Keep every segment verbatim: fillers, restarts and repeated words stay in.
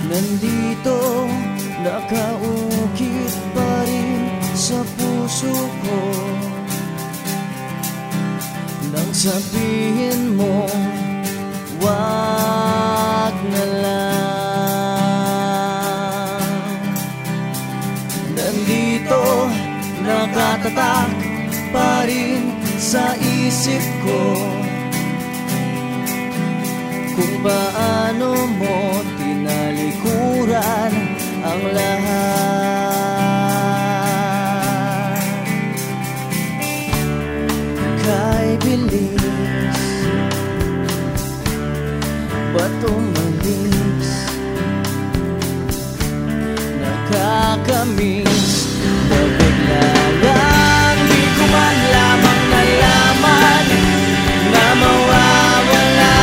Nandito, nakaukit pa rin sa puso ko. Nang sabihin mo, wag na lang. Nandito, nakatatak pa rin sa isip ko kung paano mo tinalikuran ang lahat. Kay bilis, ba't umalis? Nakakamiss na bigla lang, di ko man lamang nalaman na mawawala.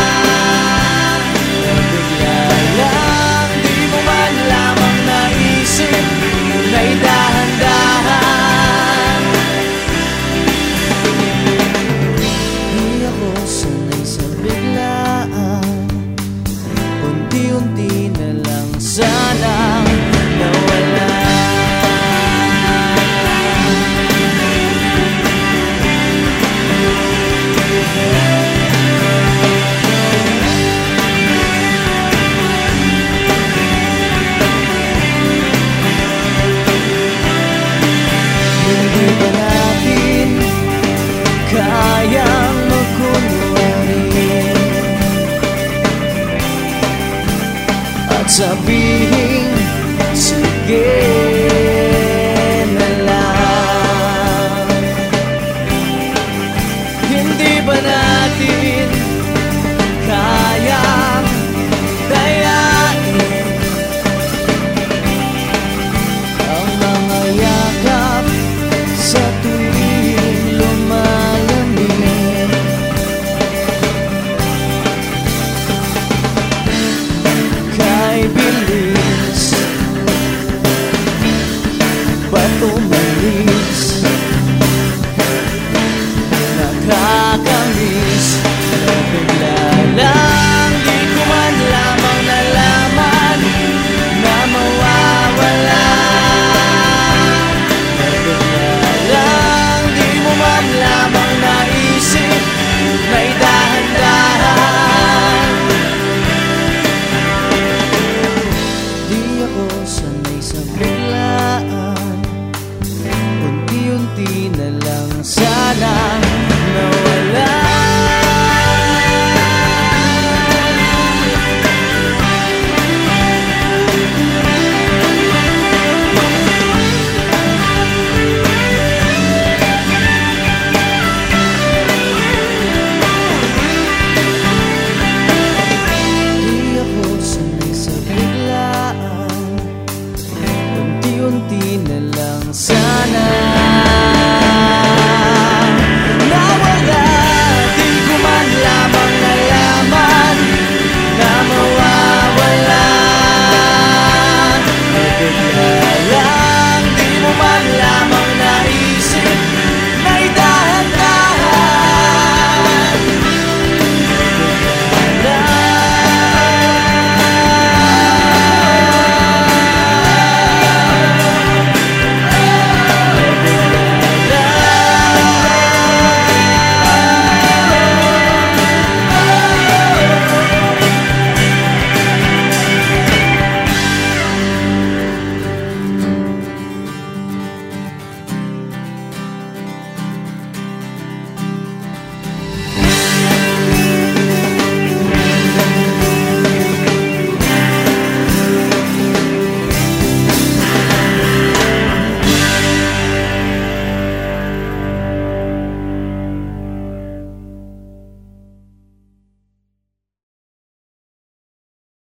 Na bigla lang, di mo man lamang naisip na idahan-dahan. Di ako sanay sa biglaan, unti-unti na lang sana nawala. Hindi ba natin kayang magkunwari at sabihin